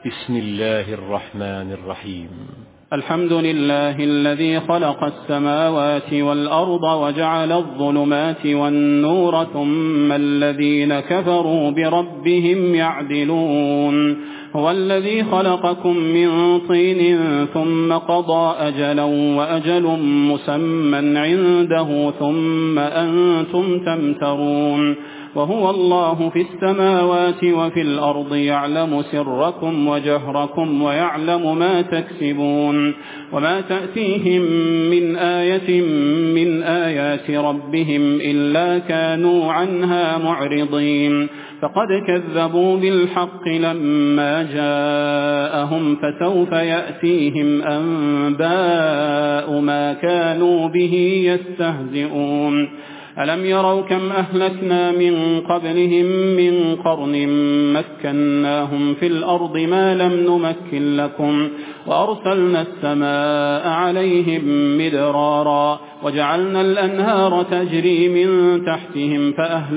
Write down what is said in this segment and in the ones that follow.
بسم الله الرحمن الرحيم. الحمد لله الذي خلق السماوات والأرض وجعل الظلمات والنور ثم الذين كفروا بربهم يعدلون. هو الذي خلقكم من طين ثم قضى أجلا وأجل مسمى عنده ثم أنتم تمترون. وهو الله في السماوات وفي الأرض يعلم سركم وجهركم ويعلم ما تكسبون. وما تأتيهم من آية من آيات ربهم إلا كانوا عنها معرضين. فقد كذبوا بالحق لما جاءهم فسوف يأتيهم أنباء ما كانوا به يستهزئون. ألم يروا كم أهلكنا من قبلهم من قرن مكناهم في الأرض ما لم نمكن لكم وأرسلنا السماء عليهم مدرارا وجعلنا الأنهار تجري من تحتهم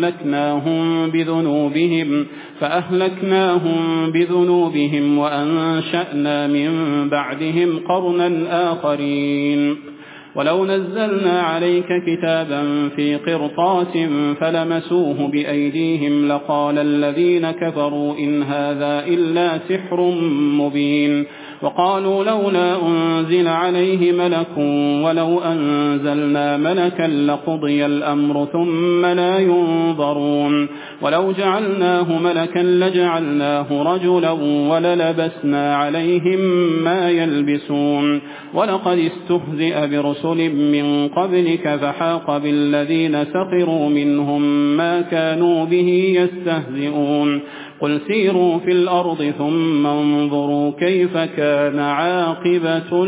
فأهلكناهم بذنوبهم وأنشأنا من بعدهم قرنا آخرين. ولو نزلنا عليك كتابا في قرطاس فلمسوه بأيديهم لقال الذين كفروا إن هذا إلا سحر مبين. وقالوا لولا أنزل عليه ملك ولو أنزلنا ملكا لقضي الأمر ثم لا ينظرون. ولو جعلناه ملكا لجعلناه رجلا وللبسنا عليهم ما يلبسون. ولقد استهزئ برسل من قبلك فحاق بالذين سخروا منهم ما كانوا به يستهزئون. قل سيروا في الأرض ثم انظروا كيف كان عاقبة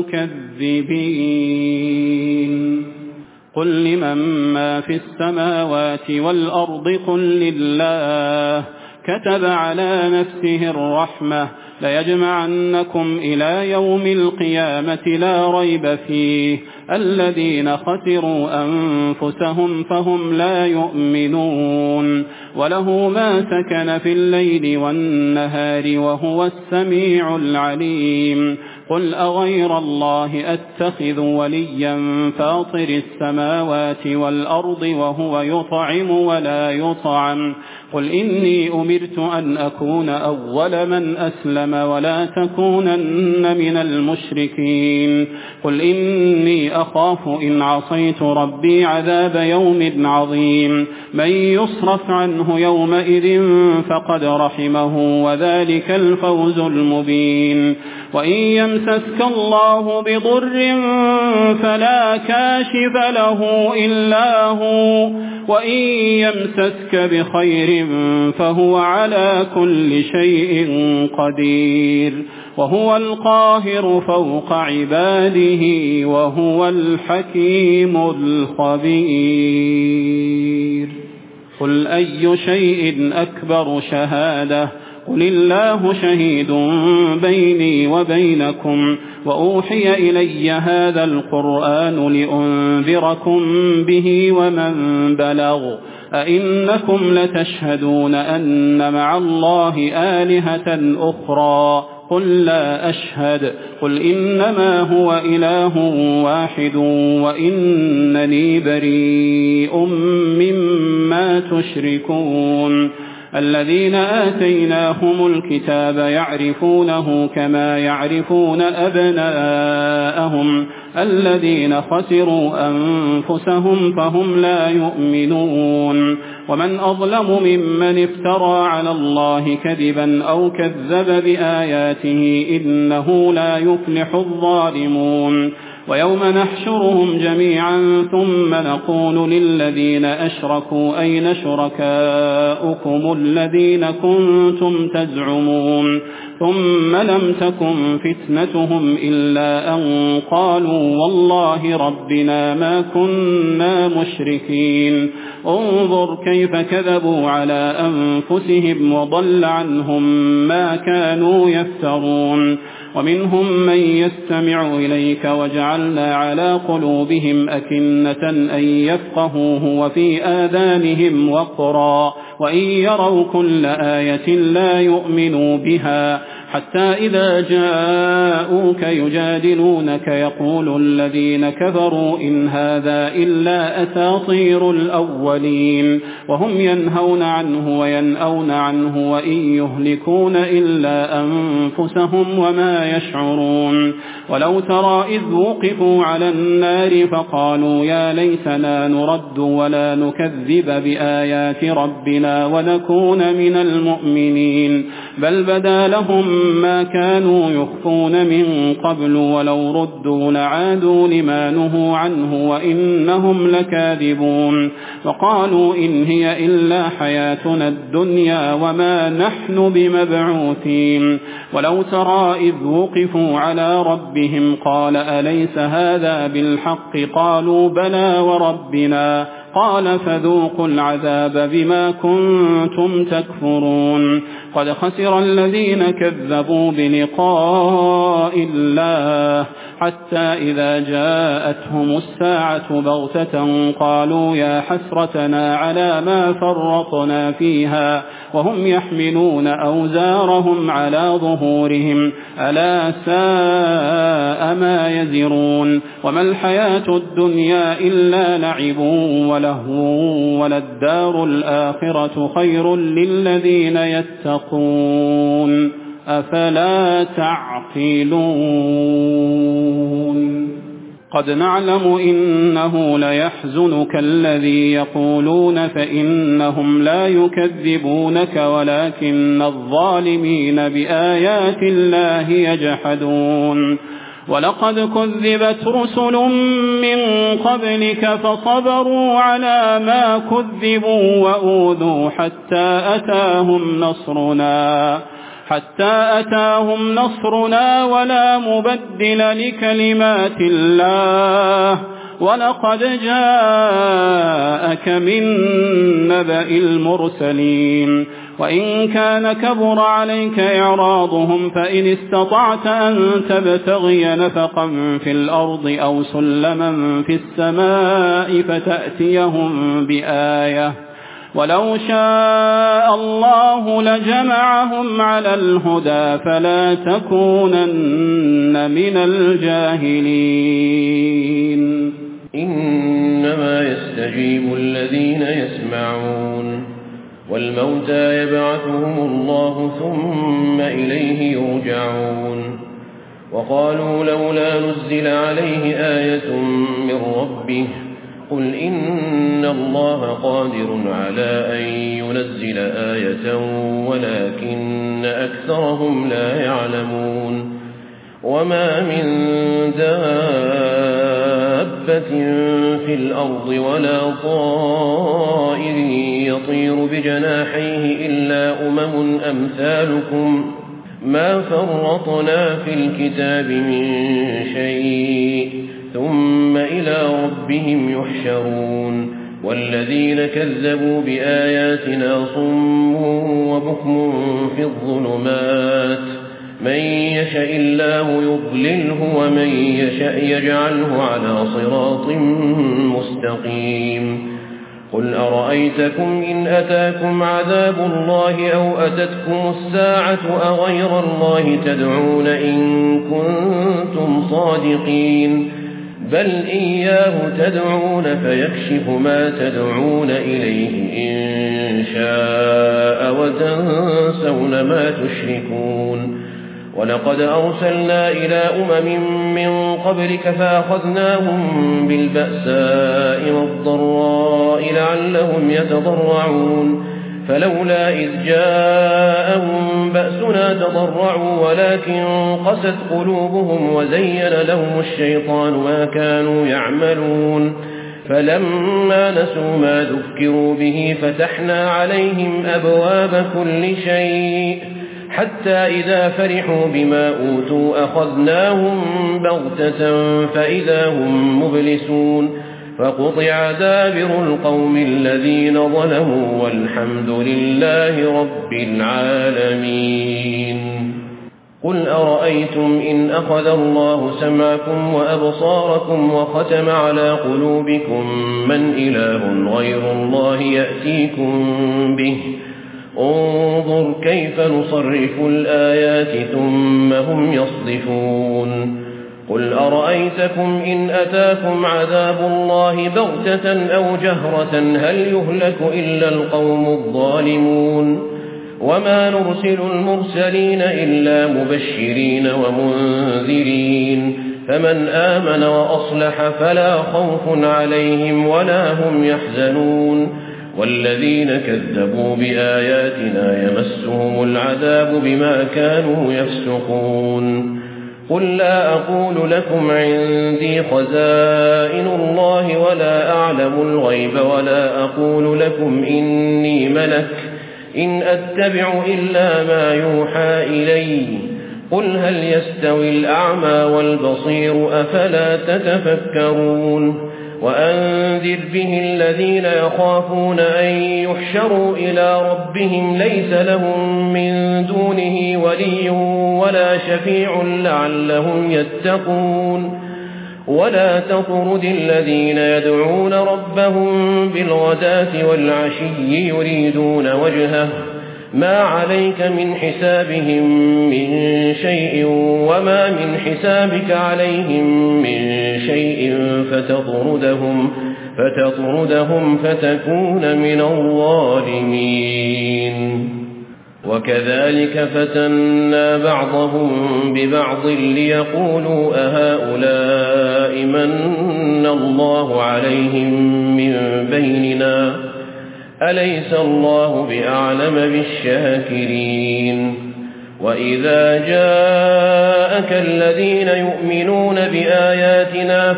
المكذبين. قل لمن ما في السماوات والأرض قل لله كتب على نفسه الرحمة ليجمعنكم إلى يوم القيامة لا ريب فيه الذين خسروا أنفسهم فهم لا يؤمنون. وله ما سكن في الليل والنهار وهو السميع العليم. قل أغير الله أتخذ وليا فاطر السماوات والأرض وهو يطعم ولا يطعم. قل إني أمرت أن أكون أول من أسلم ولا تكونن من المشركين. قل إني أخاف إن عصيت ربي عذاب يوم عظيم. من يصرف عنه يومئذ فقد رحمه وذلك الفوز المبين. وإن يمسسك الله بضر فلا كاشف له إلا هو وإن يمسسك بخير فهو على كل شيء قدير. وهو القاهر فوق عباده وهو الحكيم الخبير. قل أي شيء أكبر شهادة قل الله شهيد بيني وبينكم وأوحي إلي هذا القرآن لأنذركم به ومن بلغ. أئنكم لتشهدون أن مع الله آلهة أخرى قل لا أشهد. قل إنما هو إله واحد وإنني بريء مما تشركون. الذين آتيناهم الكتاب يعرفونه كما يعرفون أبناءهم الذين خسروا أنفسهم فهم لا يؤمنون. ومن أظلم ممن افترى على الله كذبا أو كذب بآياته إنه لا يفلح الظالمون. ويوم نحشرهم جميعا ثم نقول للذين أشركوا أين شركاؤكم الذين كنتم تزعمون ثم لم تكن فتنتهم إلا أن قالوا والله ربنا ما كنا مشركين. انظر كيف كذبوا على أنفسهم وضل عنهم ما كانوا يفترون. ومنهم من يستمع إليك وجعلنا على قلوبهم أكنة أن يفقهوه وفي آذانهم وقرا وإن يروا كل آية لا يؤمنوا بها حتى إذا جاءوك يجادلونك يقول الذين كفروا إن هذا إلا أساطير الأولين وهم ينهون عنه وينأون عنه وإن يهلكون إلا أنفسهم وما يشعرون ولو ترى إذ وقفوا على النار فقالوا يا ليتنا نرد ولا نكذب بآيات ربنا ونكون من المؤمنين بل بدا لهم ما كانوا يخفون من قبل ولو ردوا لعادوا لما نهوا عنه وإنهم لكاذبون وقالوا إن هي إلا حياتنا الدنيا وما نحن بمبعوثين ولو ترى إذ وقفوا على ربهم قال أليس هذا بالحق قالوا بلى وربنا قال فذوقوا العذاب بما كنتم تكفرون قد خسر الذين كذبوا بلقاء الله حتى إذا جاءتهم الساعة بغتة قالوا يا حسرتنا على ما فرطنا فيها وهم يحملون أوزارهم على ظهورهم ألا ساء ما يزرون وما الحياة الدنيا إلا لعب ولهو وللدار الآخرة خير للذين يتقون أفلا تعقلون قد نعلم إنه ليحزنك الذي يقولون فإنهم لا يكذبونك ولكن الظالمين بآيات الله يجحدون ولقد كذبت رسل من قبلك فصبروا على ما كذبوا وأوذوا حتى أتاهم نصرنا ولا مبدل لكلمات الله ولقد جاءك من نبأ المرسلين وإن كان كبر عليك إعراضهم فإن استطعت أن تبتغي نفقا في الأرض أو سلما في السماء فتأتيهم بآية ولو شاء الله لجمعهم على الهدى فلا تكونن من الجاهلين إنما يستجيب الذين يسمعون والموتى يبعثهم الله ثم إليه يرجعون وقالوا لولا نزل عليه آية من ربه قل إن الله قادر على أن ينزل آية ولكن أكثرهم لا يعلمون وما من دابة في الأرض ولا طائر يطير بجناحيه إلا أمم أمثالكم ما فرطنا في الكتاب من شيء ثم إلى ربهم يحشرون والذين كذبوا بآياتنا صم وبكم في الظلمات من يشاء الله يضلله ومن يشاء يجعله على صراط مستقيم قل أرأيتكم إن أتاكم عذاب الله أو أتتكم الساعة أغير الله تدعون إن كنتم صادقين بل إياه تدعون فيكشف ما تدعون إليه إن شاء وتنسون ما تشركون ولقد أرسلنا إلى أمم من قبلك فأخذناهم بالبأساء والضراء لعلهم يتضرعون فلولا إذ جاءهم بأسنا تضرعوا ولكن قست قلوبهم وزين لهم الشيطان ما كانوا يعملون فلما نسوا ما ذكروا به فتحنا عليهم أبواب كل شيء حتى إذا فرحوا بما أوتوا أخذناهم بغتة فإذا هم مبلسون فقطع دابر القوم الذين ظلموا والحمد لله رب العالمين قل أرأيتم إن أخذ الله سمعكم وأبصاركم وختم على قلوبكم من إله غير الله يأتيكم به انظر كيف نصرف الآيات ثم هم يصدفون قل أرأيتكم إن أتاكم عذاب الله بغتة أو جهرة هل يهلك إلا القوم الظالمون وما نرسل المرسلين إلا مبشرين ومنذرين فمن آمن وأصلح فلا خوف عليهم ولا هم يحزنون والذين كذبوا بآياتنا يمسهم العذاب بما كانوا يفسقون قل لا أقول لكم عندي خزائن الله ولا أعلم الغيب ولا أقول لكم إني ملك إن أتبع إلا ما يوحى إلي قل هل يستوي الأعمى والبصير أفلا تتفكرون وأنذر به الذين يخافون أن يحشروا إلى ربهم ليس لهم من دونه ولي ولا شفيع لعلهم يتقون ولا تطرد الذين يدعون ربهم بالغداة والعشي يريدون وجهه ما عليك من حسابهم من شيء وما من حسابك عليهم من شيء فتطردهم فتكون من الظالمين وكذلك فتنا بعضهم ببعض ليقولوا أهؤلاء من الله عليهم من بيننا أليس الله بأعلم بالشاكرين وإذا جاءك الذين يؤمنون بآياتنا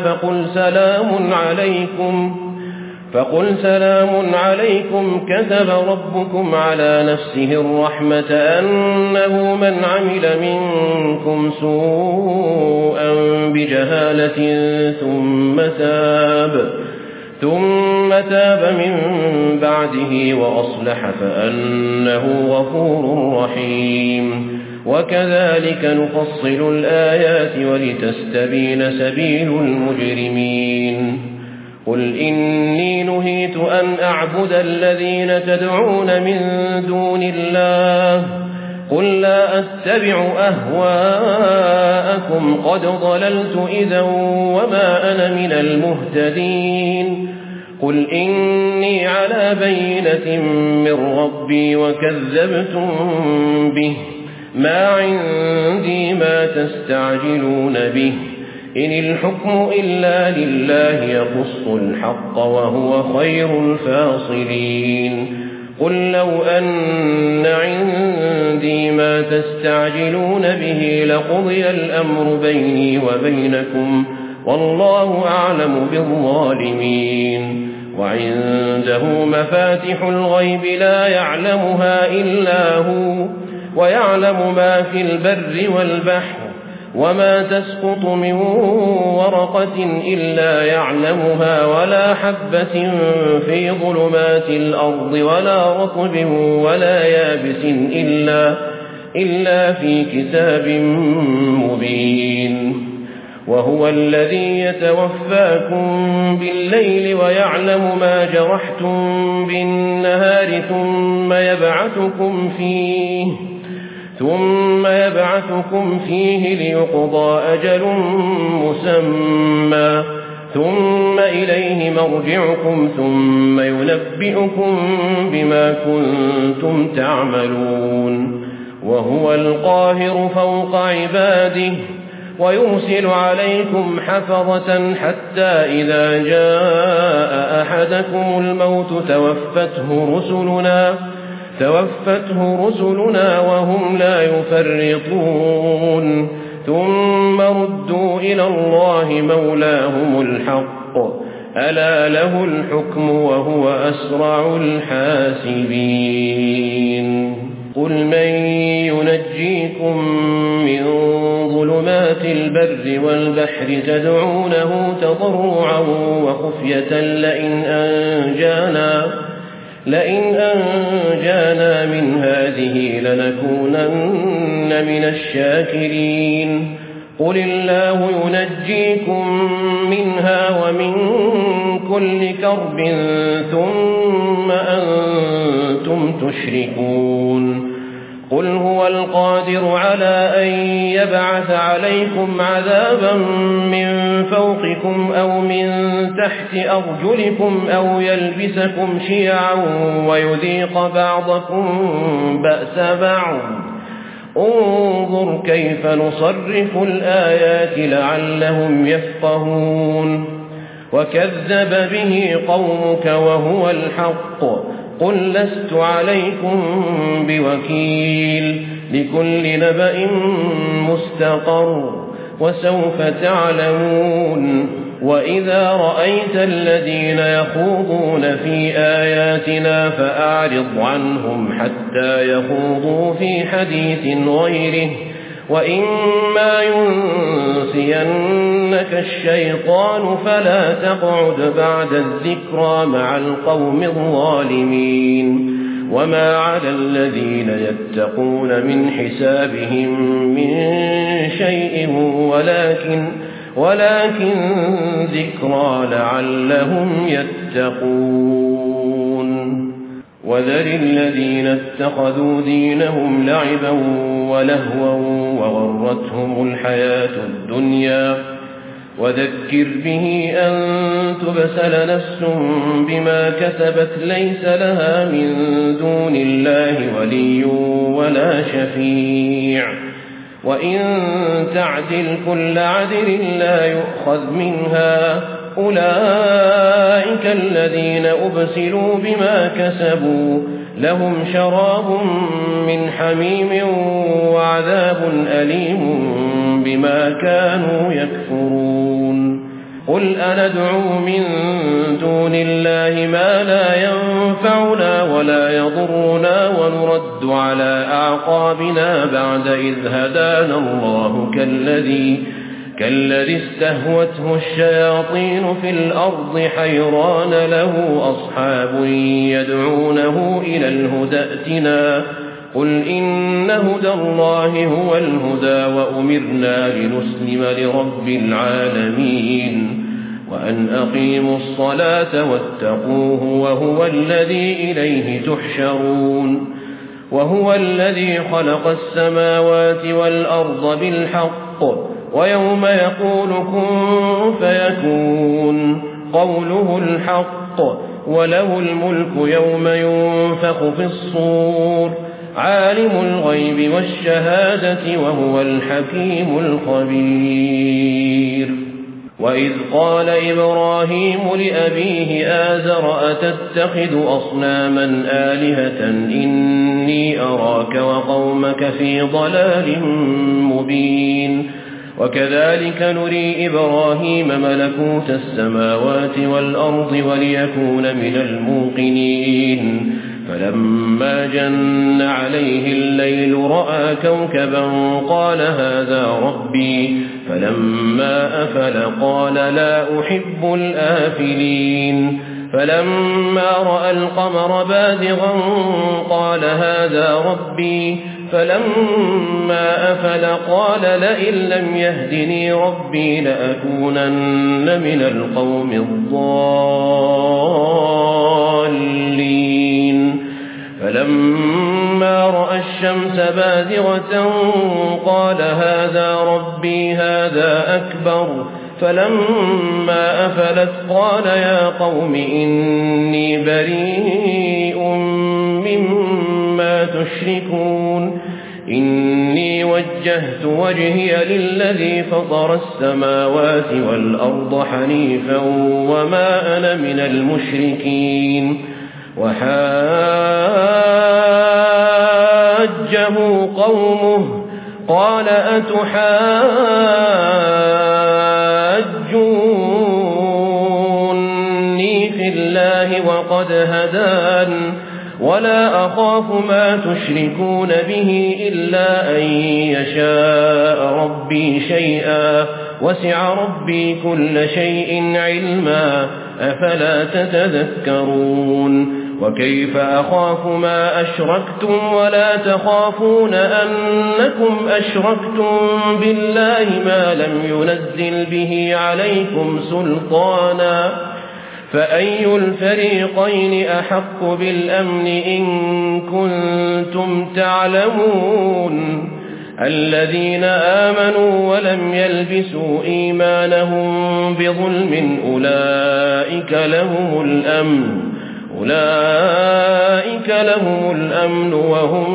فقل سلام عليكم كتب ربكم على نفسه الرحمة أنه من عمل منكم سوءا بجهالة ثم تاب من بعده وأصلح فأنه غفور رحيم وكذلك نفصل الآيات ولتستبين سبيل المجرمين قل إني نهيت أن أعبد الذين تدعون من دون الله قل لا أتبع أهواءكم قد ضللت إذا وما أنا من المهتدين قل إني على بينة من ربي وكذبتم به ما عندي ما تستعجلون به إن الحكم إلا لله يقص الحق وهو خير الفاصلين قل لو أن عندي ما تستعجلون به لقضي الأمر بيني وبينكم والله أعلم بالظالمين وعنده مفاتح الغيب لا يعلمها إلا هو ويعلم ما في البر والبحر وما تسقط من ورقة إلا يعلمها ولا حبة في ظلمات الأرض ولا رطب ولا يابس إلا في كتاب مبين وهو الذي يتوفاكم بالليل ويعلم ما جرحتم بالنهار ثم يبعثكم فيه ليقضى أجل مسمى ثم إليه مرجعكم ثم ينبئكم بما كنتم تعملون وهو القاهر فوق عباده ويرسل عليكم حفظة حتى إذا جاء أحدكم الموت توفته رسلنا وهم لا يفرطون ثم ردوا إلى الله مولاهم الحق ألا له الحكم وهو أسرع الحاسبين قل من ينجيكم من ظلمات البر والبحر تدعونه تضرعا وخفية لئن أنجانا من هذه لنكونن من الشاكرين قل الله ينجيكم منها ومن كل كرب ثم أنتم أنتم تشركون قل هو القادر على أن يبعث عليكم عذابا من فوقكم أو من تحت أرجلكم أو يلبسكم شيعا ويذيق بعضكم بأس بعض انظر كيف نصرف الآيات لعلهم يفقهون وكذب به قومك وهو الحق قل لست عليكم بوكيل لكل نبأ مستقر وسوف تعلمون وإذا رأيت الذين يخوضون في آياتنا فأعرض عنهم حتى يخوضوا في حديث غيره وإما ينسينك الشيطان فلا تقعد بعد الذكرى مع القوم الظالمين وما على الذين يتقون من حسابهم من شيء ولكن ذكرى لعلهم يتقون وذر الذين اتخذوا دينهم لعبا ولهوا وغرتهم الحياة الدنيا وذكر به أن تبسل نفس بما كسبت ليس لها من دون الله ولي ولا شفيع وإن تعدل كل عدل لا يؤخذ منها أولئك الذين أبسلوا بما كسبوا لهم شراب من حميم وعذاب أليم بما كانوا يكفرون قل أندعو من دون الله ما لا ينفعنا ولا يضرنا ونرد على أعقابنا بعد إذ هدانا الله كالذي استهوته الشياطين في الأرض حيران له أصحاب يدعونه إلى الهدى ائتنا قل إن هدى الله هو الهدى وأمرنا لنسلم لرب العالمين وأن أقيموا الصلاة واتقوه وهو الذي إليه تحشرون وهو الذي خلق السماوات والأرض بالحق ويوم يقول كن فيكون قوله الحق وله الملك يوم ينفخ في الصور عالم الغيب والشهادة وهو الحكيم الخبير وإذ قال إبراهيم لأبيه آزر أتتخذ أصناما آلهة إني أراك وقومك في ضلال مبين وكذلك نري إبراهيم ملكوت السماوات والأرض وليكون من الموقنين فلما جن عليه الليل رأى كوكبا قال هذا ربي فلما أفل قال لا أحب الآفلين فلما رأى القمر بازغا قال هذا ربي فلما أفل قال لئن لم يهدني ربي لأكونن من القوم الضالين فلما رأى الشمس بازغة قال هذا ربي هذا أكبر فلما أفلت قال يا قوم إني بريء مما تشركون إني وجهت وجهي للذي فطر السماوات والأرض حنيفا وما أنا من المشركين وحاجه قومه قال أتحاجوني في الله وقد هدان ولا أخاف ما تشركون به إلا أن يشاء ربي شيئا وسع ربي كل شيء علما أفلا تتذكرون وكيف أخاف ما أشركتم ولا تخافون أنكم أشركتم بالله ما لم ينزل به عليكم سلطانا فأي الفريقين أحق بالأمن إن كنتم تعلمون الذين آمنوا ولم يلبسوا إيمانهم بظلم أولئك لهم الأمن وهم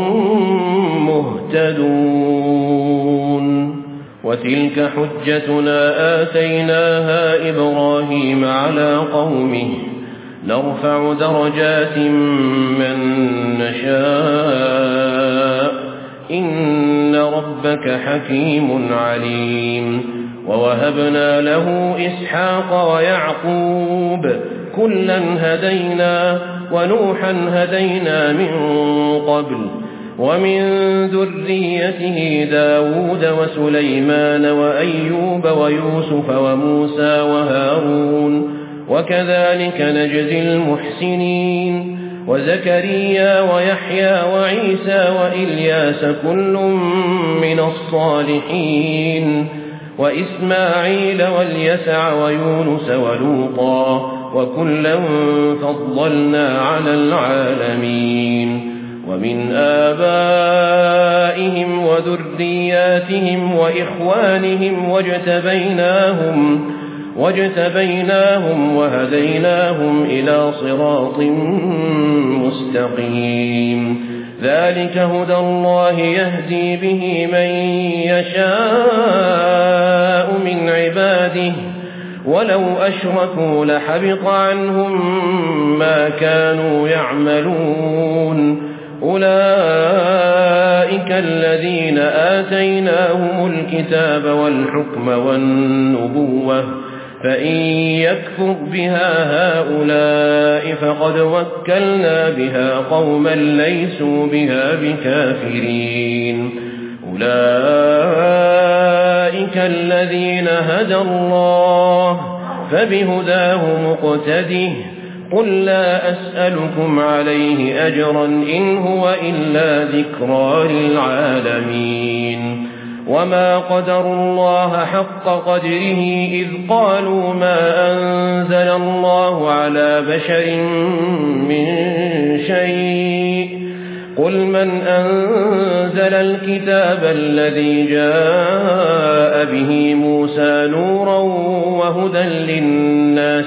مهتدون وتلك حجتنا آتيناها إبراهيم على قومه نرفع درجات من نشاء إن ربك حكيم عليم ووهبنا له إسحاق ويعقوب كلا هدينا ونوحا هدينا من قبل ومن ذريته داود وسليمان وأيوب ويوسف وموسى وهارون وكذلك نجزي المحسنين وزكريا ويحيى وعيسى وإلياس كل من الصالحين وإسماعيل واليسع ويونس ولوطا وكلا فضلنا على العالمين ومن آبائهم وذرياتهم وإخوانهم واجتبيناهم وهديناهم إلى صراط مستقيم ذلك هدى الله يهدي به من يشاء من عباده ولو أشركوا لحبط عنهم ما كانوا يعملون أولئك الذين آتيناهم الكتاب والحكم والنبوة فإن يكفر بها هؤلاء فقد وكلنا بها قوما ليسوا بها بكافرين أولئك الذين هدى الله فبهداه مقتده قل لا أسألكم عليه أجرا إن هو إلا ذكرى للعالمين وما قدروا الله حق قدره إذ قالوا ما أنزل الله على بشر من شيء قل من أنزل الكتاب الذي جاء به موسى نورا وهدى للناس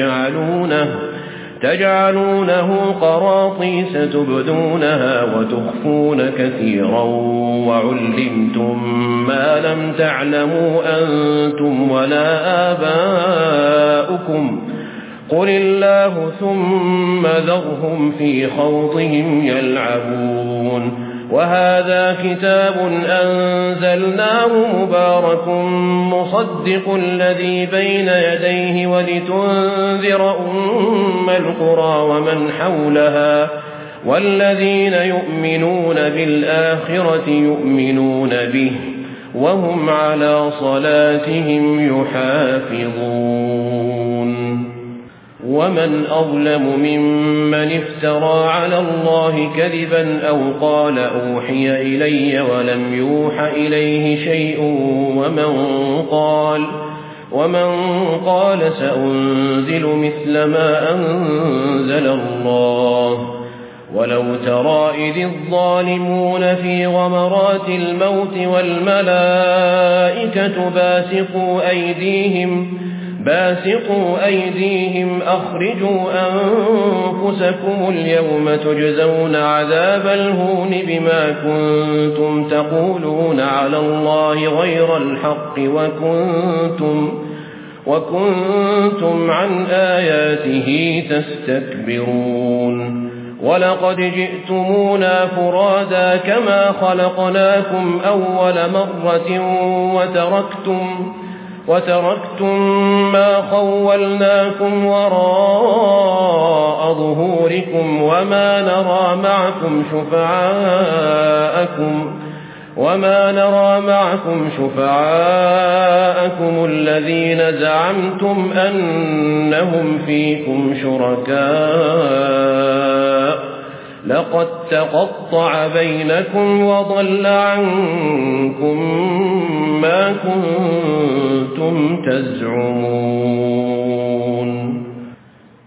تجعلونه قراطيس تبدونها وتخفون كثيرا وعلمتم ما لم تعلموا أنتم ولا آباؤكم قل الله ثم ذرهم في خوضهم يلعبون وهذا كتاب أنزلناه مبارك مصدق الذي بين يديه ولتنذر أم القرى ومن حولها والذين يؤمنون بالآخرة يؤمنون به وهم على صلاتهم يحافظون ومن أظلم ممن افترى على الله كذبا أو قال أوحي إلي ولم يوح إليه شيء ومن قال سأنزل مثل ما أنزل الله ولو ترى إذ الظالمون في غمرات الموت والملائكة باسقوا أيديهم أخرجوا أنفسكم اليوم تجزون عذاب الهون بما كنتم تقولون على الله غير الحق وكنتم عن آياته تستكبرون ولقد جئتمونا فرادا كما خلقناكم أول مرة وتركتم ما خولناكم وراء ظهوركم وما نرى معكم شفعاءكم الذين زعمتم أنهم فيكم شركاء لقد تقطع بينكم وضل عنكم ما كنتم تزعمون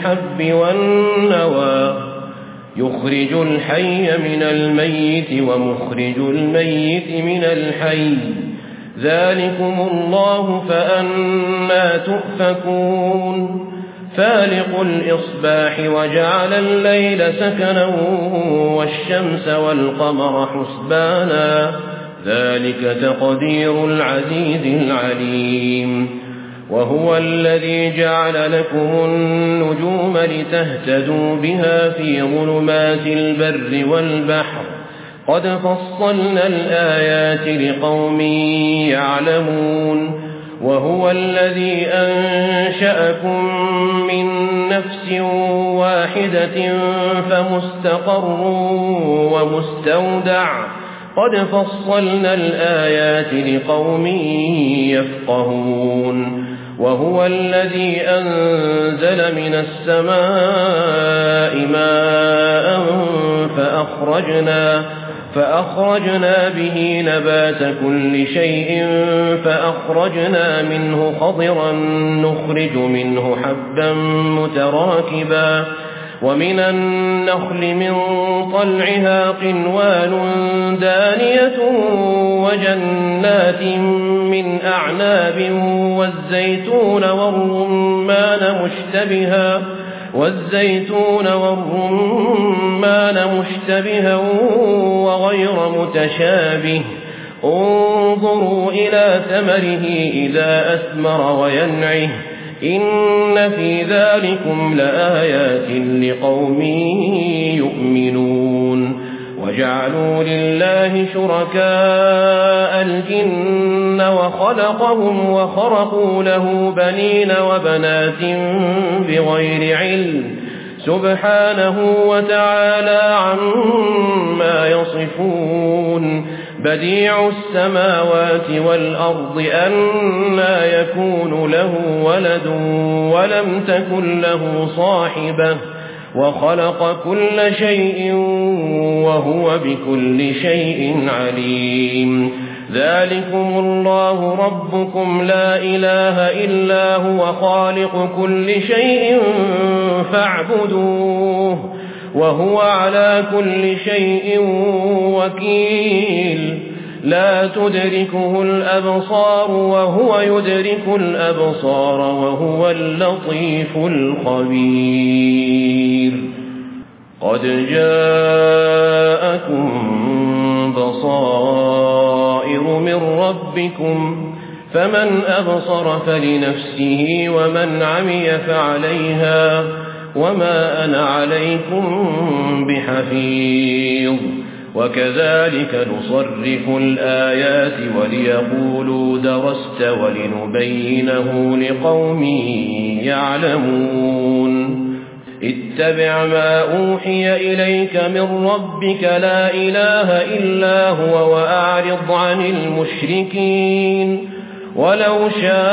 الحب والنوى يخرج الحي من الميت ومخرج الميت من الحي ذلكم الله فأنى تؤفكون فالق الإصباح وجعل الليل سكنا والشمس والقمر حسبانا ذلك تقدير العزيز العليم وهو الذي جعل لكم النجوم لتهتدوا بها في ظلمات البر والبحر قد فصلنا الآيات لقوم يعلمون وهو الذي أنشأكم من نفس واحدة فمستقر ومستودع قد فصلنا الآيات لقوم يفقهون وهو الذي أنزل من السماء ماء فأخرجنا به نبات كل شيء فأخرجنا منه خضرا نخرج منه حبا متراكبا ومن النخل من طلعها قنوان دانية وجنات من أعناب والزيتون والرمان مشتبها وغير متشابه انظروا إلى ثمره إذا أثمر وينعه إن في ذلكم لآيات لقوم يؤمنون وجعلوا لله شركاء الجن وخلقهم وخرقوا له بنين وبنات بغير علم سبحانه وتعالى عما يصفون بديع السماوات والأرض أنى يكون له ولد ولم تكن له صاحبة وخلق كل شيء وهو بكل شيء عليم ذلكم الله ربكم لا إله إلا هو خالق كل شيء فاعبدوه وهو على كل شيء وكيل لا تدركه الأبصار وهو يدرك الأبصار وهو اللطيف الخبير قد جاءكم بصائر من ربكم فمن أبصر فلنفسه ومن عمي فعليها وما أنا عليكم بحفيظ وكذلك نصرف الآيات وليقولوا درست ولنبينه لقوم يعلمون اتبع ما أوحي إليك من ربك لا إله إلا هو وأعرض عن المشركين ولو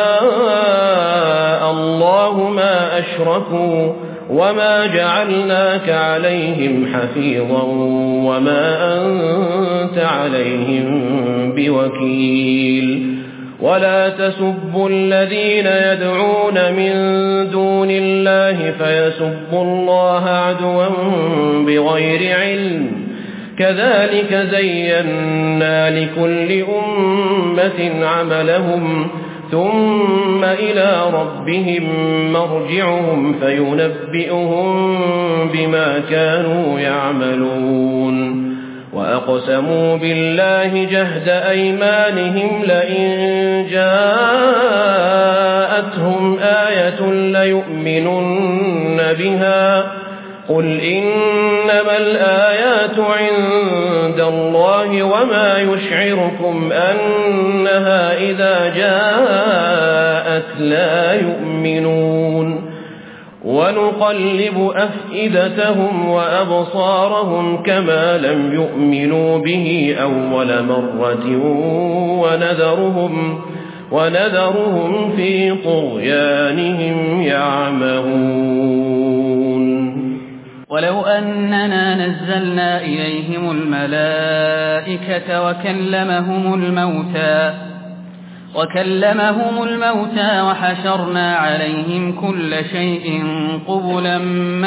شاء الله ما أشركوا وما جعلناك عليهم حفيظا وما أنت عليهم بوكيل ولا تسبوا الذين يدعون من دون الله فيسبوا الله عدوا بغير علم كذلك زينا لكل أمة عملهم ثم إلى ربهم مرجعهم فينبئهم بما كانوا يعملون وأقسموا بالله جهد أيمانهم لئن جاءتهم آية ليؤمنن بها قل إنما الآيات عند الله وما يشعركم أنها إذا جاءت لا يؤمنون ونقلب أفئدتهم وأبصارهم كما لم يؤمنوا به أول مرة ونذرهم في طغيانهم يعمهون ولو أننا نزلنا إليهم الملائكة وكلمهم الموتى وكلمهم الموتى وحشرنا عليهم كل شيء قبلا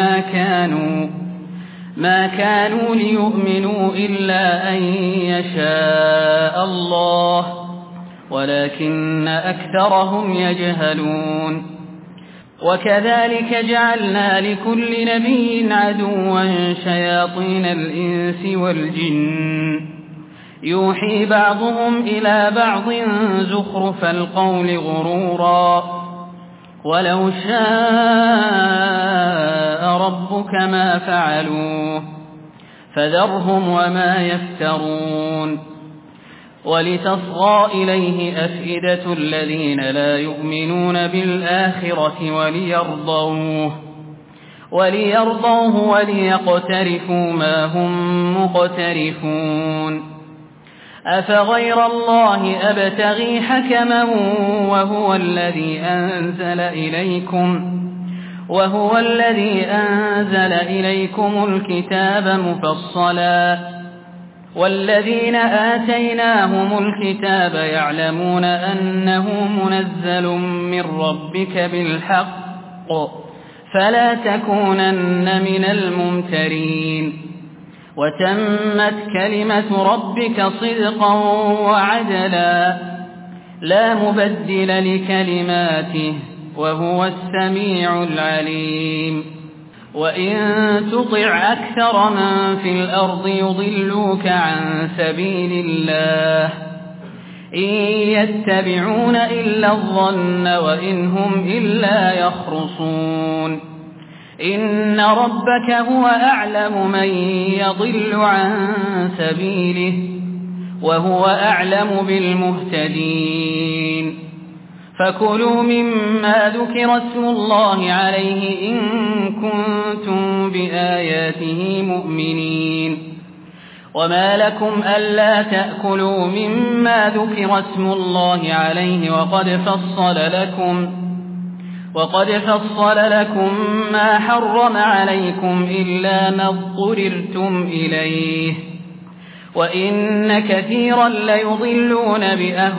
ما كانوا ليؤمنوا إلا أن يشاء الله ولكن أكثرهم يجهلون وكذلك جعلنا لكل نبي عدوا شياطين الإنس والجن يوحي بعضهم إلى بعض زخرف القول غرورا ولو شاء ربك ما فعلوه فذرهم وما يفترون ولتصغى إليه أفئدة الذين لا يؤمنون بالآخرة وليرضوه وليقترفوا ما هم مقترفون أفغير الله أبتغي حكما وهو الذي أنزل إليكم الكتاب مفصلا والذين آتيناهم الكتاب يعلمون أنه منزل من ربك بالحق فلا تكونن من الممترين وتمت كلمة ربك صدقا وعدلا لا مبدل لكلماته وهو السميع العليم وإن تطع أكثر من في الأرض يضلوك عن سبيل الله إن يتبعون إلا الظن وإن هم إلا يخرصون إن ربك هو أعلم من يضل عن سبيله وهو أعلم بالمهتدين فكلوا مما ذكر اسم الله عليه إن كنتم بآياته مؤمنين وما لكم ألا تأكلوا مما ذكر اسم الله عليه وقد فصل لكم ما حرم عليكم إلا ما اضطررتم إليه وإن كثيرا ليضلون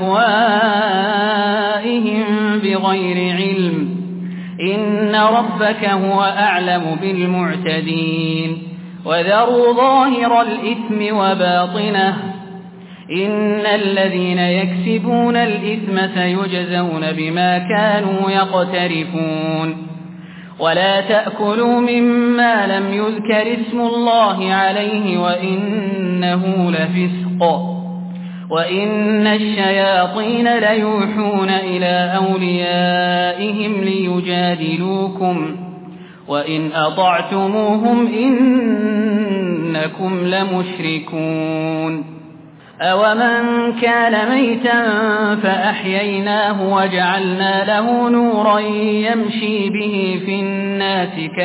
بأهوائهم بغير علم إن ربك هو أعلم بالمعتدين وذروا ظاهر الإثم وباطنه إن الذين يكسبون الإثم سيجزون بما كانوا يقترفون ولا تأكلوا مما لم يذكر اسم الله عليه وإنه لفسق وإن الشياطين ليوحون إلى أوليائهم ليجادلوكم وإن أطعتموهم إنكم لمشركون أومن كان ميتا فأحييناه وجعلنا له نورا يمشي به في الناس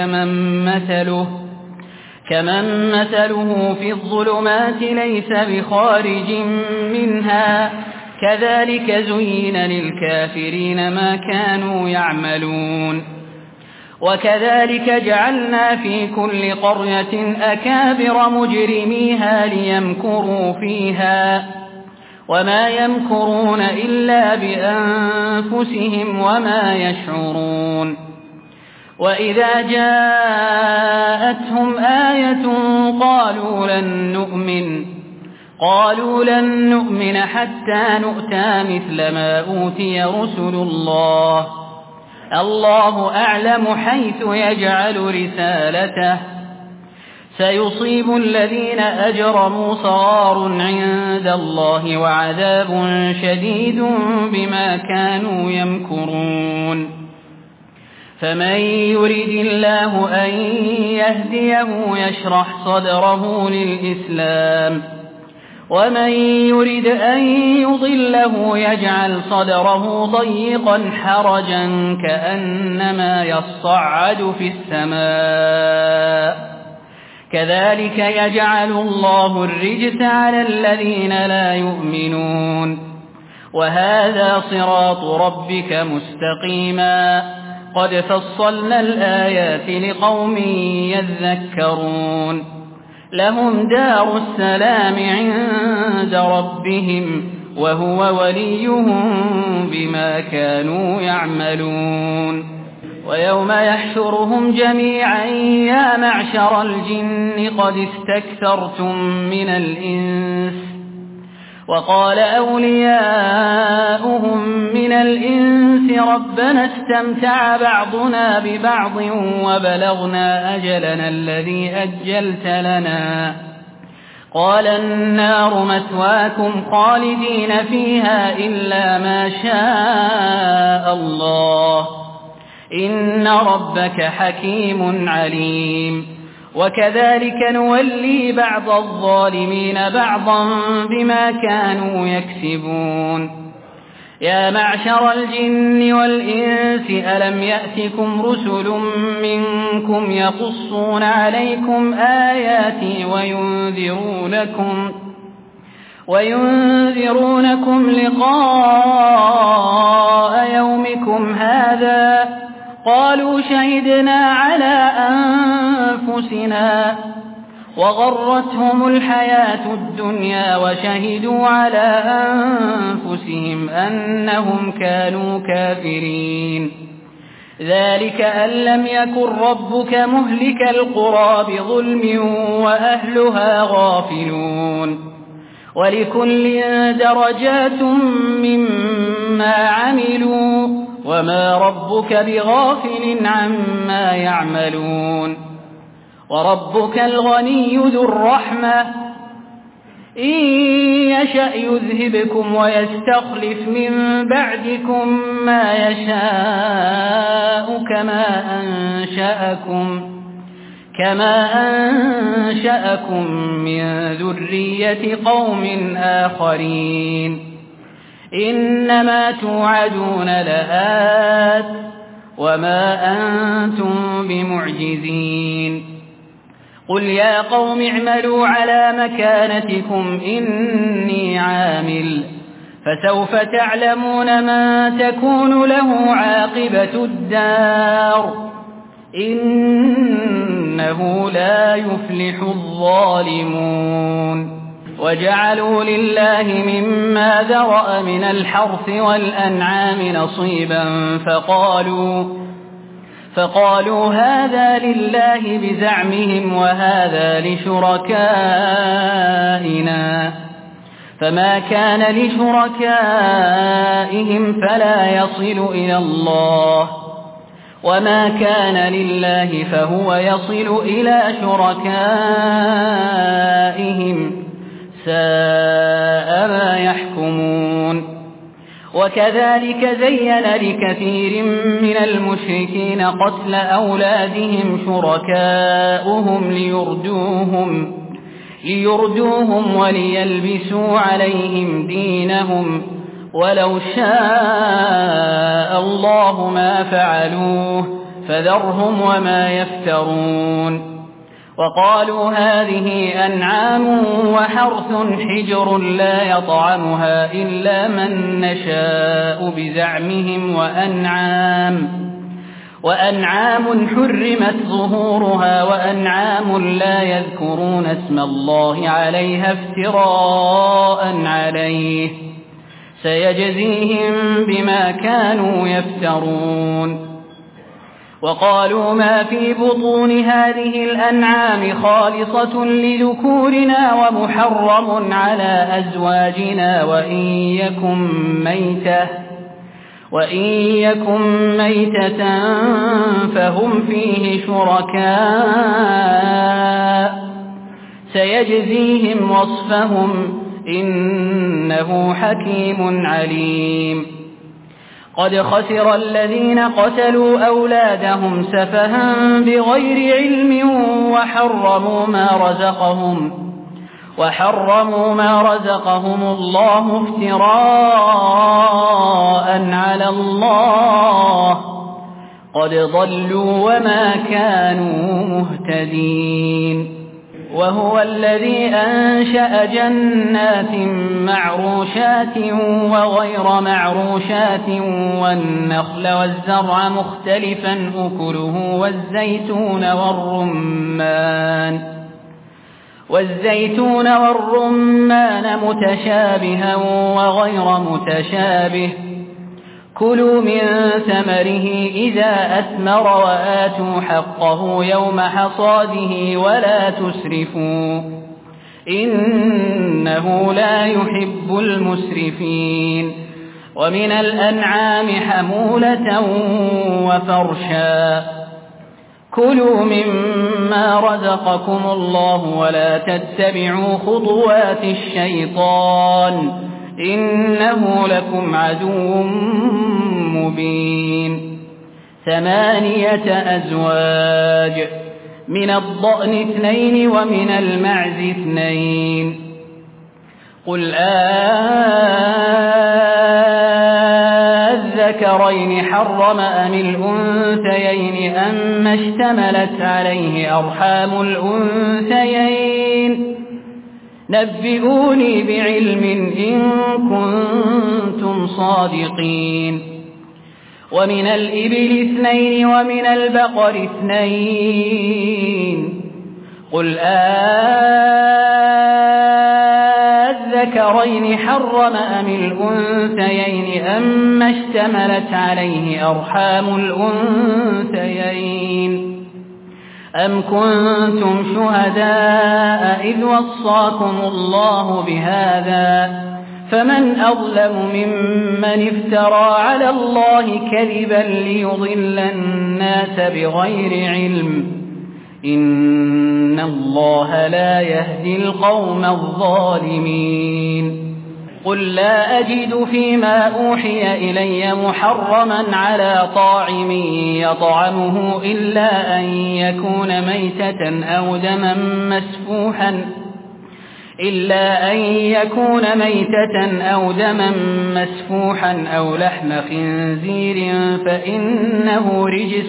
كمن مثله في الظلمات ليس بخارج منها كذلك زين للكافرين ما كانوا يعملون وكذلك جعلنا في كل قرية أكابر مجرميها ليمكروا فيها وما يمكرون إلا بأنفسهم وما يشعرون وإذا جاءتهم آية قالوا لن نؤمن حتى نؤتى مثل ما أوتي رسل الله أعلم حيث يجعل رسالته سيصيب الذين أجرموا صغار عند الله وعذاب شديد بما كانوا يمكرون فمن يرد الله أن يهديه يشرح صدره للإسلام ومن يرد أن يضله يجعل صدره ضيقا حرجا كأنما يصعد في السماء كذلك يجعل الله الرجس على الذين لا يؤمنون وهذا صراط ربك مستقيما قد فصلنا الآيات لقوم يذكرون لهم دار السلام عند ربهم وهو وليهم بما كانوا يعملون ويوم يحشرهم جميعا يا معشر الجن قد استكثرتم من الإنس وقال أولياؤهم من الإنس ربنا استمتع بعضنا ببعض وبلغنا أجلنا الذي أجلت لنا قال النار مثواكم خالدين فيها إلا ما شاء الله إن ربك حكيم عليم وكذلك نولي بعض الظالمين بعضا بما كانوا يكسبون يا معشر الجن والإنس ألم يأتكم رسل منكم يقصون عليكم آياتي وينذرونكم لقاء يومكم هذا قالوا شهدنا على أنفسنا وغرتهم الحياة الدنيا وشهدوا على أنفسهم أنهم كانوا كافرين ذلك أن لم يكن ربك مهلك القرى بظلم وأهلها غافلون ولكل درجات مما عملوا وما ربك بغافل عما يعملون وربك الغني ذو الرحمة إن يشأ يذهبكم ويستخلف من بعدكم ما يشاء كما أنشأكم من ذرية قوم آخرين إنما توعدون لآت وما أنتم بمعجزين قل يا قوم اعملوا على مكانتكم إني عامل فسوف تعلمون من تكون له عاقبة الدار إنه لا يفلح الظالمون وجعلوا لله مما ذرأ من الحرث والأنعام نصيبا فقالوا هذا لله بزعمهم وهذا لشركائنا فما كان لشركائهم فلا يصل إلى الله وما كان لله فهو يصل إلى شركائهم ساء ما يحكمون وكذلك زين لكثير من المشركين قتل أولادهم شركاؤهم ليردوهم وليلبسوا عليهم دينهم ولو شاء الله ما فعلوه فذرهم وما يفترون وقالوا هذه أنعام وحرث حجر لا يطعمها إلا من نشاء بزعمهم وأنعام حرمت ظهورها وأنعام لا يذكرون اسم الله عليها افتراء عليه سيجزيهم بما كانوا يفترون وقالوا ما في بطون هذه الأنعام خالصة لذكورنا ومحرم على أزواجنا وإن يكن ميتة فهم فيه شركاء سيجزيهم وصفهم إنه حكيم عليم قد خسر الذين قتلوا أولادهم سفها بغير علم وحرموا ما رزقهم الله افتراء على الله قد ضلوا وما كانوا مهتدين وهو الذي أنشأ جنات معروشات وغير معروشات والنخل والزرع مختلفا أكله والزيتون والزيتون والرمان متشابها وغير متشابه كلوا من ثمره إذا أثمر وآتوا حقه يوم حصاده ولا تسرفوا إنه لا يحب المسرفين ومن الأنعام حمولة وفرشا كلوا مما رزقكم الله ولا تتبعوا خطوات الشيطان إنه لكم عدو مبين 8 أزواج من الضأن 2 ومن المعز 2 قل الذكرين حرم أم الأنثيين أم اشتملت عليه أرحام الأنثيين نبئوني بعلم إن كنتم صادقين ومن الإبل 2 ومن البقر 2 قل الذكرين حرم أم الأنثيين أم اشتملت عليه أرحام الأنثيين أم كنتم شهداء إذ وصاكم الله بهذا فمن أظلم ممن افترى على الله كذبا ليضل الناس بغير علم إن الله لا يهدي القوم الظالمين قل لا أجد فيما أوحي إلي محرما على طاعم يطعمه إلا أن يكون ميتة أو دما مسفوحا أو لحم خنزير فإنه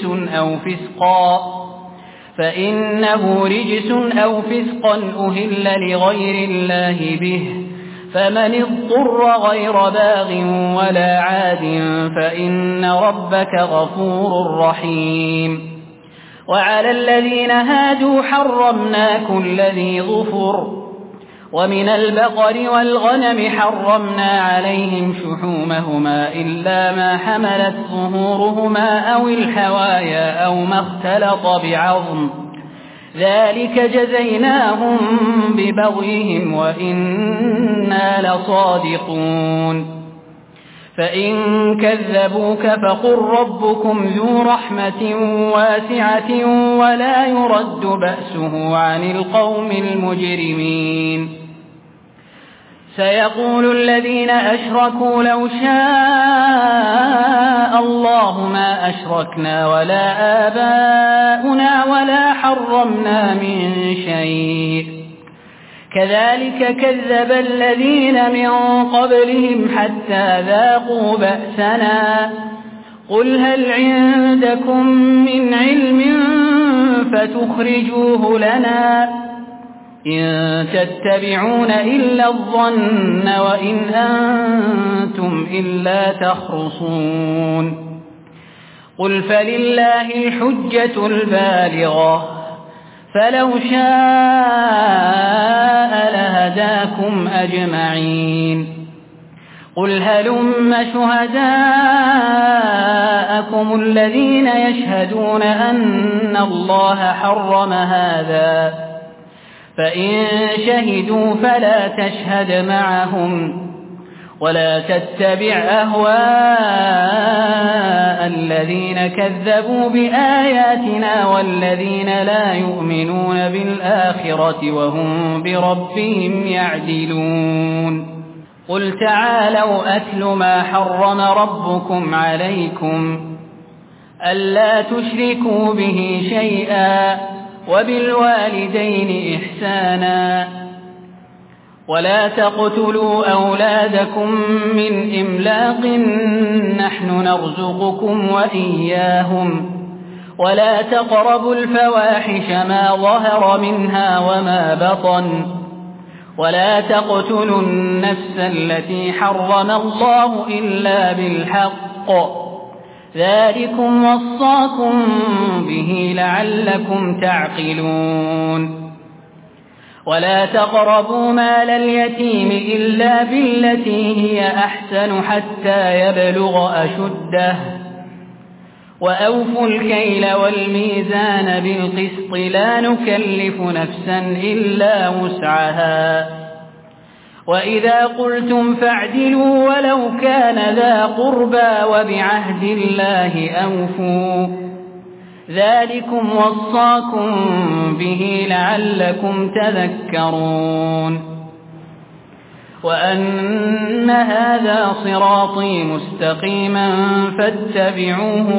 رجس أو فسقا أهل لغير الله به فمن اضطر غير باغ ولا عاد فإن ربك غفور رحيم وعلى الذين هادوا حرمنا كل ذي ظفر ومن البقر والغنم حرمنا عليهم شحومهما إلا ما حملت ظهورهما أو الحوايا أو ما اختلط بعظم ذلك جزيناهم ببغيهم وإنا لصادقون فإن كذبوك فقل ربكم ذو رحمة واسعة ولا يرد بأسه عن القوم المجرمين سيقول الذين أشركوا لو شاء الله ما أشركنا ولا آباؤنا ولا حرمنا من شيء كذلك كذب الذين من قبلهم حتى ذاقوا بأسنا قل هل عندكم من علم فتخرجوه لنا إن تتبعون إلا الظن وإن أنتم إلا تخرصون قل فلله الحجة البالغة فلو شاء لهداكم أجمعين قل هلم شهداءكم الذين يشهدون أن الله حرم هذا فإن شهدوا فلا تشهد معهم ولا تتبع أهواء الذين كذبوا بآياتنا والذين لا يؤمنون بالآخرة وهم بربهم يعدلون قل تعالوا أتل ما حرم ربكم عليكم ألا تشركوا به شيئا وبالوالدين إحسانا ولا تقتلوا أولادكم من إملاق نحن نرزقكم وإياهم ولا تقربوا الفواحش ما ظهر منها وما بطن ولا تقتلوا النفس التي حرم الله إلا بالحق ذلكم وصاكم به لعلكم تعقلون ولا تقربوا مال اليتيم إلا بالتي هي أحسن حتى يبلغ أشده وأوفوا الكيل والميزان بالقسط لا نكلف نفسا إلا وسعها وإذا قلتم فاعدلوا ولو كان ذا قربى وبعهد الله أوفوا ذلكم وصاكم به لعلكم تذكرون وأن هذا صراطي مستقيما فاتبعوه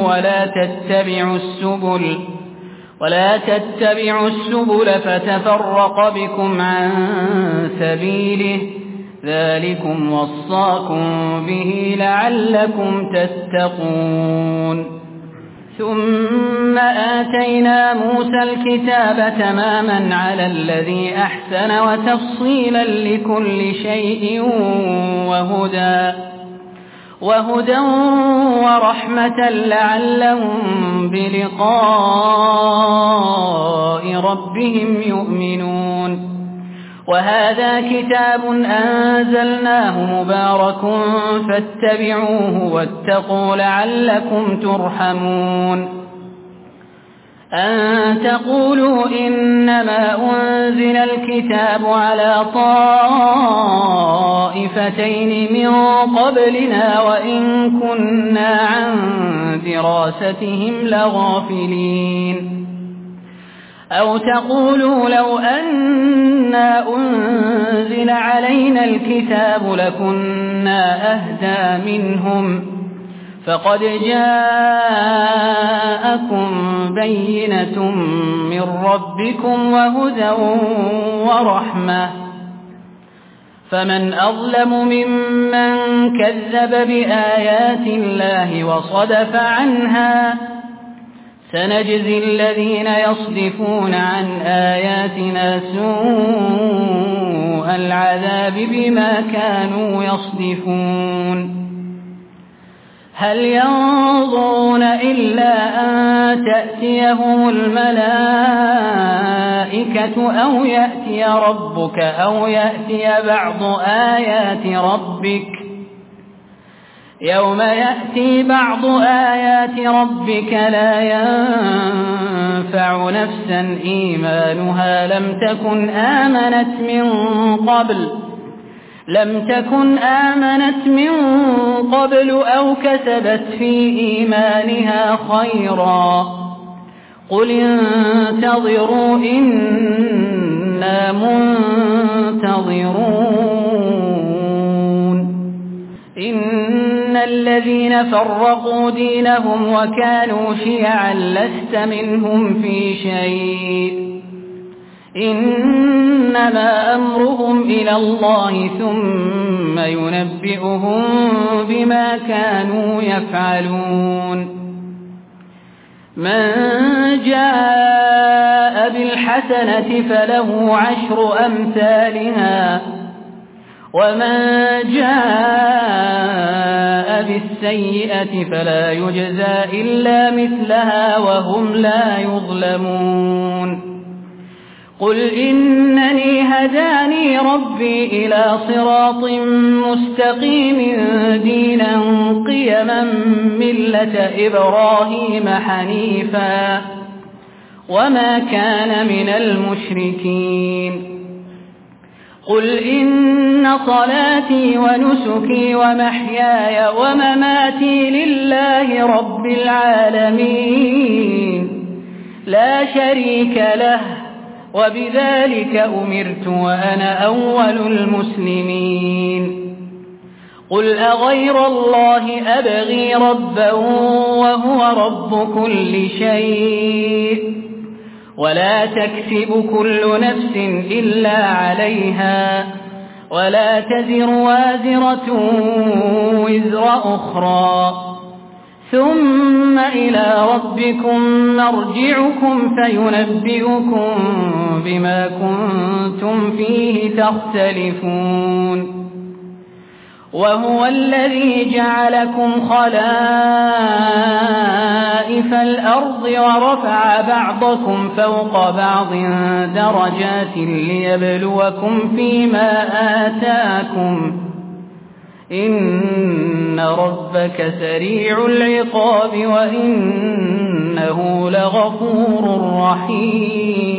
ولا تتبعوا السبل فتفرق بكم عن سبيله ذلكم وصاكم به لعلكم تتقون ثم آتينا موسى الكتاب تماما على الذي أحسن وتفصيلا لكل شيء وهدى ورحمة لعلهم بلقاء ربهم يؤمنون وهذا كتاب أنزلناه مبارك فاتبعوه واتقوا لعلكم ترحمون أن تقولوا إنما أنزل الكتاب على طائفتين من قبلنا وإن كنا عن دراستهم لغافلين أو تقولوا لو أنا أنزل علينا الكتاب لكنا أهدى منهم فقد جاءكم بينة من ربكم وهدى ورحمة فمن أظلم ممن كذب بآيات الله وصدف عنها سنجزي الذين يصدفون عن آياتنا سوء العذاب بما كانوا يصدفون هل ينظرون إلا أن تأتيهم الملائكة أو يأتي ربك أو يأتي بعض آيات ربك يوم يأتي بعض آيات ربك لا ينفع نفسا إيمانها لم تكن آمنت من قبل أو كسبت في إيمانها خيرا قل انتظروا إنا منتظرون إن الذين فرقوا دينهم وكانوا شيعا لست منهم في شيء إنما أمرهم إلى الله ثم ينبئهم بما كانوا يفعلون من جاء بالحسنة فله 10 أمثالها ومن جاء بالسيئة فلا يجزى إلا مثلها وهم لا يظلمون قل إنني هداني ربي إلى صراط مستقيم دينا قيما ملة إبراهيم حنيفا وما كان من المشركين قل إن صلاتي ونسكي ومحياي ومماتي لله رب العالمين لا شريك له وبذلك أمرت وأنا أول المسلمين قل أغير الله أبغي ربا وهو رب كل شيء ولا تكسب كل نفس إلا عليها ولا تزر وازرة وزر أخرى ثم إلى ربكم مرجعكم فينبئكم بما كنتم فيه تختلفون وهو الذي جعلكم خلائف الأرض ورفع بعضكم فوق بعض درجات ليبلوكم فيما آتاكم إن ربك سريع العقاب وإنه لغفور رحيم